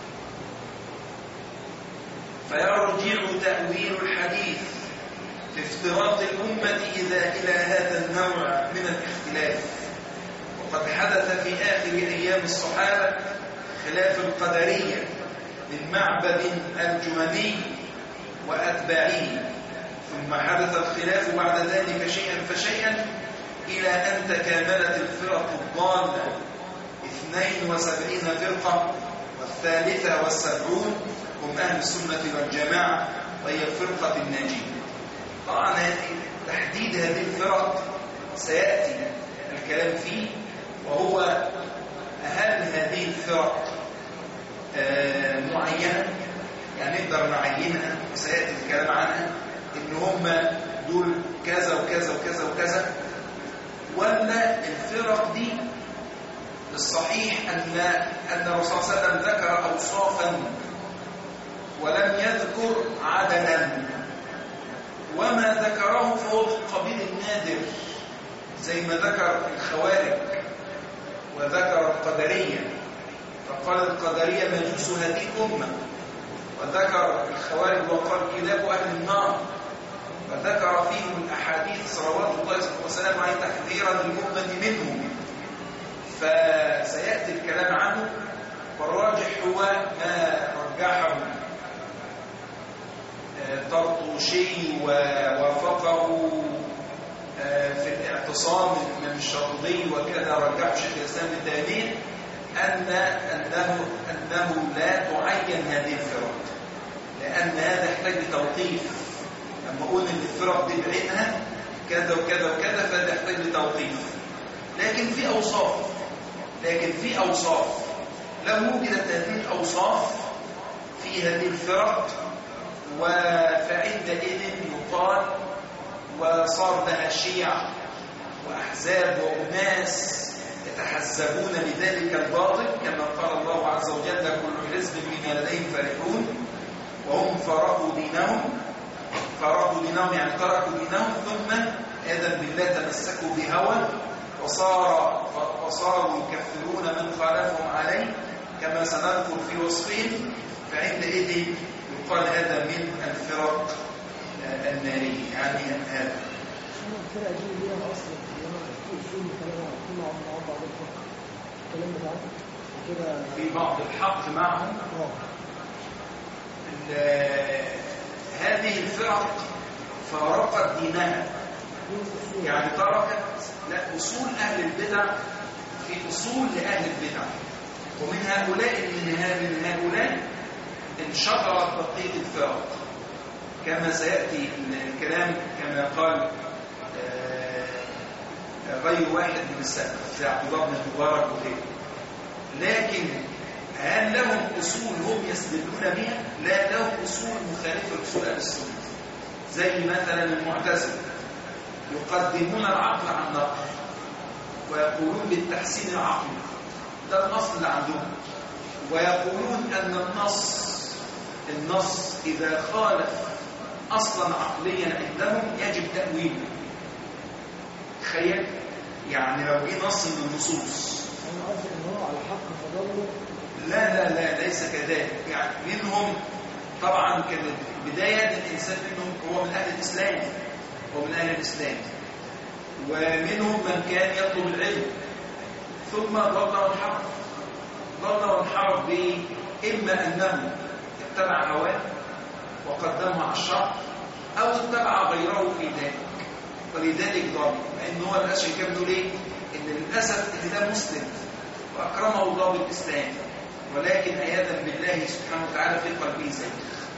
فيرجع تأويل الحديث في افتراق الأمة إذا إلى هذا النوع من الاختلاف. وقد حدث في آخر أيام الصحابة خلاف القدرية من معبد الجهني وأتباعه، ثم حدث الخلاف بعد ذلك شيئا فشيئا إلى أن تكاملت الفرق الضالة اثنين وسبعين فرقة، والثالثة والسبعون هم أهل السنة والجماعة، وهي الفرقة الناجية. طبعا تحديد هذه الفرق سيأتي الكلام فيه، وهو هل هذه الفرق آه معينة، يعني نقدر نعينها وسيأتي الكلام عنها إن هم دول كذا وكذا وكذا وكذا، ولا الفرق دي الصحيح أن أن الرسول صلى الله عليه وسلم ذكر أوصافا ولم يذكر عددا، وما ذكره فهو قبيل النادر، زي ما ذكر الخوارج وذكر القدرية، فقال القدرية مجوس هذه الأمة، وذكر الخوارج وقال كلاب أهل النار، وذكر فيهم الأحاديث صلوات الله وسلامه عليه تحذيرا للأمة منهم. فسيأتي الكلام عنه، والراجح هو ما رجحه طرطوشي ووافقه في الاعتصام من الشاطبي وكذا رجحه شيخ الإسلام ابن تيمية أن أنه أنه لا تعين هذه الفرق، لأن هذا يحتاج لتوقيف. لما أقول إن الفرق دي بعينها كذا وكذا وكذا فهذا يحتاج لتوقيف. لكن في أوصاف لكن في أوصاف لو وجدت هذه الأوصاف في هذه الفرق فعندئذ يقال وصار لها شيع وأحزاب وأناس يتحزبون بذلك الباطل، كما قال الله عز وجل كل حزب بما لديهم فرحون، وهم فرقوا دينهم فرقوا دينهم يعني تركوا دينهم ثم إذا بالله تمسكوا بهوى وصار وصاروا يكفرون من خالفهم عليه كما سنذكر في وصفهم. فعندئذ يقال هذا من الفرق النارية. يعني هذا الفرق دي ليها اصل في اصول كلام كنا مع بعض الكلام بتاعه كده في بعض الحق معهم. هذه الفرق فارقت دينها، يعني تركت لا أصول أهل البدع في أصول لأهل البدع، ومن هؤلاء من هؤلاء انشطرت بقية الفرق كما سيأتي الكلام كما قال غير واحد من السلف زي عبد الله بن المبارك وغيره. لكن هل لهم أصول هم يستدلون بها؟ لا، لهم أصول مخالفة لأصول أهل السنة، زي مثلا المعتزلة يقدمون العقل عن النقل ويقولون بالتحسين العقلي، ده النص اللي عندهم، ويقولون أن النص النص إذا خالف أصلا عقليا عندهم يجب تأويله. تخيل يعني لو جه نص من النصوص انا قصدي ان هو على حق فضله. لا لا لا ليس كذلك. يعني منهم طبعا كانت بداية الإنسان منهم هو من أهل الإسلام هو من أهل الإسلام ومنهم من كان يطلب العلم ثم ضل وانحرف ضل وانحرف به، إما أنه اتبع هواه وقدمه على الشرع أو اتبع غيره في ذلك، ولذلك ضل. لأن هو الأشياء كانوا ليه؟ إن للأسف إن ده مسلم وأكرمه الله بالإسلام، ولكن عياذا بالله سبحانه وتعالى في قلبه زيغ،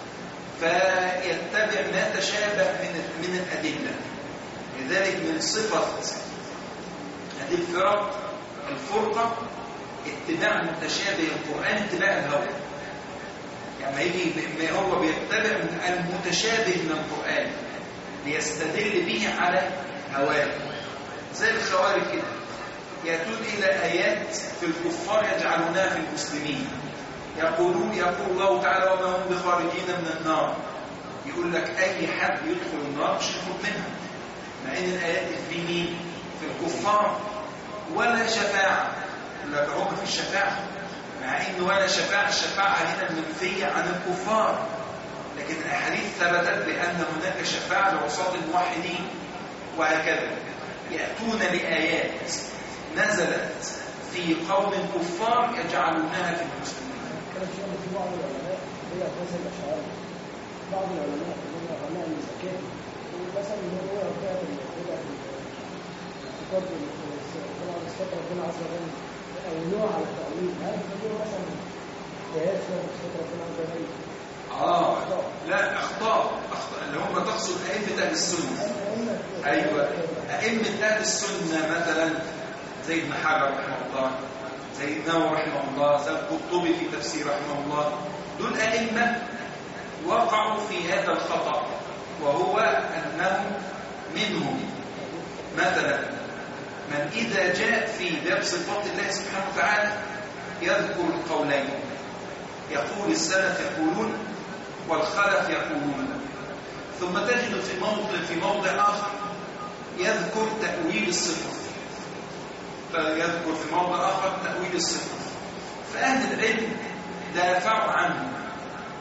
فيتبع ما تشابه من من الأدلة. لذلك من صفة هذه الفرق الفرقة اتباع متشابه القرآن، اتباع الهوى. يعني يجي ما هو بيتبع المتشابه من القرآن ليستدل به على هواه، زي الخوارج كده يأتون إلى آيات في الكفار يجعلونها في المسلمين، يقولون يقول الله تعالى وما هم بخارجين من النار، يقول لك أي حد يدخل النار مش يخرج منها، مع إن الآيات في مين؟ في الكفار. ولا شفاعة، يقول لك هم في الشفاعة، مع إن ولا شفاعة، الشفاعة هنا منفية عن الكفار، لكن الأحاديث ثبتت بأن هناك شفاعة لوساط الموحدين. وهكذا يأتون لآيات نزلت في قوم كفار يجعلونها في المسلمين. كان في بعض العلماء هي مثلا الأشعار، بعض العلماء اللي هم علماء الزكاة مثلا ان هو يرجع الهدى في اعتقاد طبعا صفات ربنا عز وجل او نوع على التأويل، هل بيقولوا مثلا قياس صفات ربنا عز وجل؟ اه لا اخطاء اخطاء اللي هم تقصد ائمه اهل السنه. ايوه ائمه اهل السنه مثلا زي ابن حجر رحمه الله، زي النووي رحمه الله، زي القرطبي في تفسير رحمه الله، دول ائمه وقعوا في هذا الخطأ، وهو أنهم منهم مثلا من إذا جاء في باب صفات الله سبحانه وتعالى يذكر القولين، يقول السلف يقولون والخلف يقولون، ثم تجد في موضع في موضع آخر يذكر تأويل الصفة، فيذكر في موضع آخر تأويل الصفة. فأهل العلم دافعوا عنه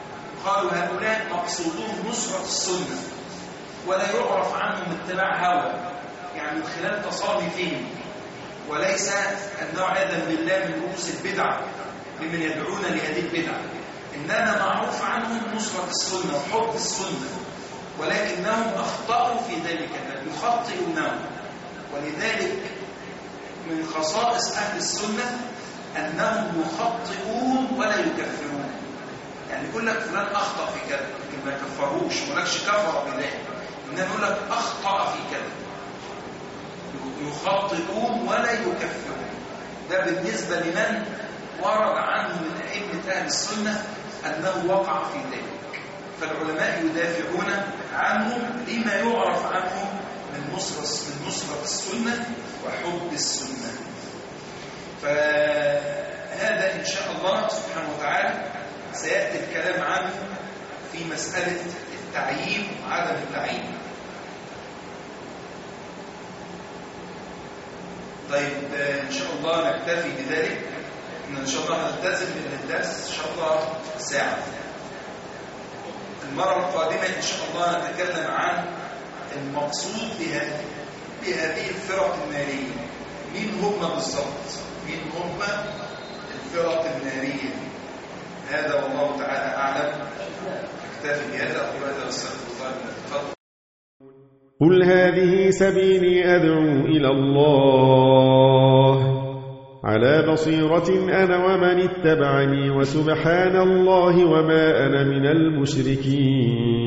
قالوا هؤلاء مقصودهم نصرة السنة ولا يعرف عنهم اتباع هوى، يعني من خلال تصامفهم، وليس أنه عياذا بالله من رؤوس البدع ممن يدعون لهذه البدع، إنما معروف عنهم نصرة السنة وحب السنة، ولكنهم أخطأوا في ذلك يخطئونه. ولذلك من خصائص أهل السنة أنهم يخطئون ولا يكفرون. يعني يقول لك فلان أخطأ في كذا لكن ما يكفروش، ما يقولكش كفر بذلك، إنما يقول لك أخطأ في كذا، يخطئون ولا يكفرون. ده بالنسبة لمن ورد عنه من أئمة أهل السنة أنه وقع في ذلك، فالعلماء يدافعون عنهم لما يعرف عنهم من نصرة من نصرة السنة وحب السنة. فهذا إن شاء الله سبحانه وتعالى سيأتي الكلام عنه في مسألة التعيين وعدم التعيين. طيب إن شاء الله نكتفي بذلك، إن شاء الله نلتزم من الدرس إن شاء الله ساعة. المرة القادمة إن شاء الله نتكلم عن المقصود بهذه بهذه الفرق النارية، مين هم بالضبط، مين هم الفرق النارية. هذا والله تعالى أعلم. اكتفي بهذا أقول هذا واستغفر الله لي ولكم. قل هذه سبيلي أدعو إلى الله على بصيرة أنا ومن اتبعني وسبحان الله وما أنا من المشركين.